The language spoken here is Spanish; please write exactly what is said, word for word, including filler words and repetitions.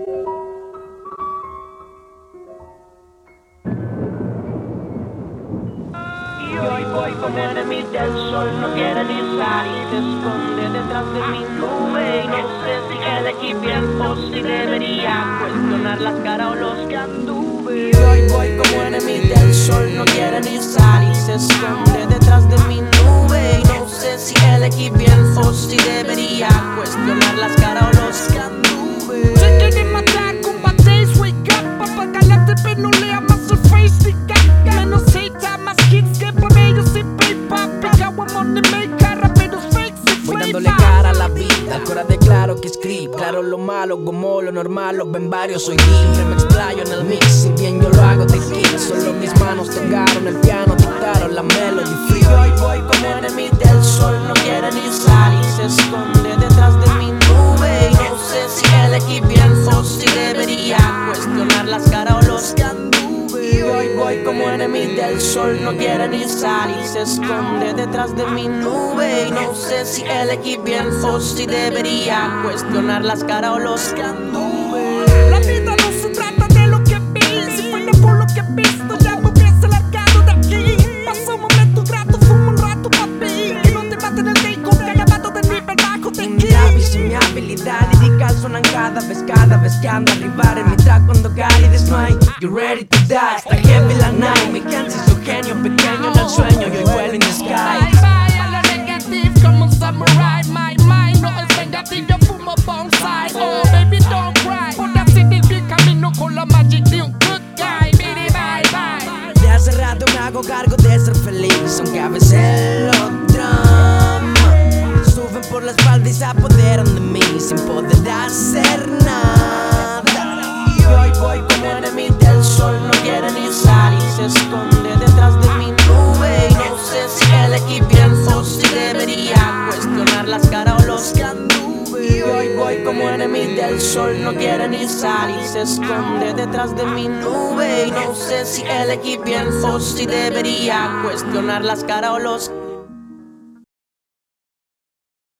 Y hoy voy como enemiga del sol, no quiere ni salir, se esconde detrás de mi nube. Y no sé si elegí bien o si debería cuestionar las caras o los que anduve. Y hoy voy como enemiga del sol, no quiere ni salir, se esconde detrás de mi nube. Y no sé si elegí bien o si debería cuestionar las caras o los que anduve. Se quieren matar, combates, wake up, papagalaste, pero no lea más el face, diga. Menos hate, más hits que por ellos y paper. Pegado a money maker, raperos fake, se Voy dándole cara a la vida, cora de claro que escribo. Claro lo malo como lo normal, lo ven varios, soy deep. Siempre me explayo en el mix, si bien yo lo hago de hit. Solo mis manos tocaron el piano, dictaron la melody free. Hoy voy como enemigo del sol, no quiere ni salir, se esconde detrás de mi nube. Y no sé si elegí bien o si debería cuestionar las caras o los que anduve. Y hoy voy como enemigo del sol, no quiere ni salir, se esconde detrás de mi nube. Y no sé si elegí bien o si debería cuestionar las caras o los que anduve. La vida no se trata de lo que vi, si fuera por lo que he visto ya me hubiese largado de aquí. Pasó un momento grato, fumo un rato papi, que no te maten el rico, que haya vato de nivel bajo de aquí. Mi lápiz y mi habilidad lírica suenan cada vez, cada vez que ando a arribar en mi track cuando Gary desmay. You ready to die, está heavy la night. Mi gente es un genio pequeño en el sueño, yo igual in the sky. Bye bye a la negative como un samurai. My mind no es vengativo, yo fumo bonsai. Oh baby don't cry, por así vivir camino con la magic de un good guy. Bye bye bye. De hace rato me hago cargo de ser feliz, aunque a veces lo drama suben por la espalda y se apoderan de mí sin poder hacer nada. Y hoy voy como enemigo del sol, no quiere ni salir, se esconde detrás de mi nube. Y no sé si elegí bien o si debería cuestionar las caras o los que anduve. Y hoy voy como enemigo del sol, no quiere ni salir, se esconde detrás de mi nube. Y no sé si elegí bien o si debería cuestionar las caras o los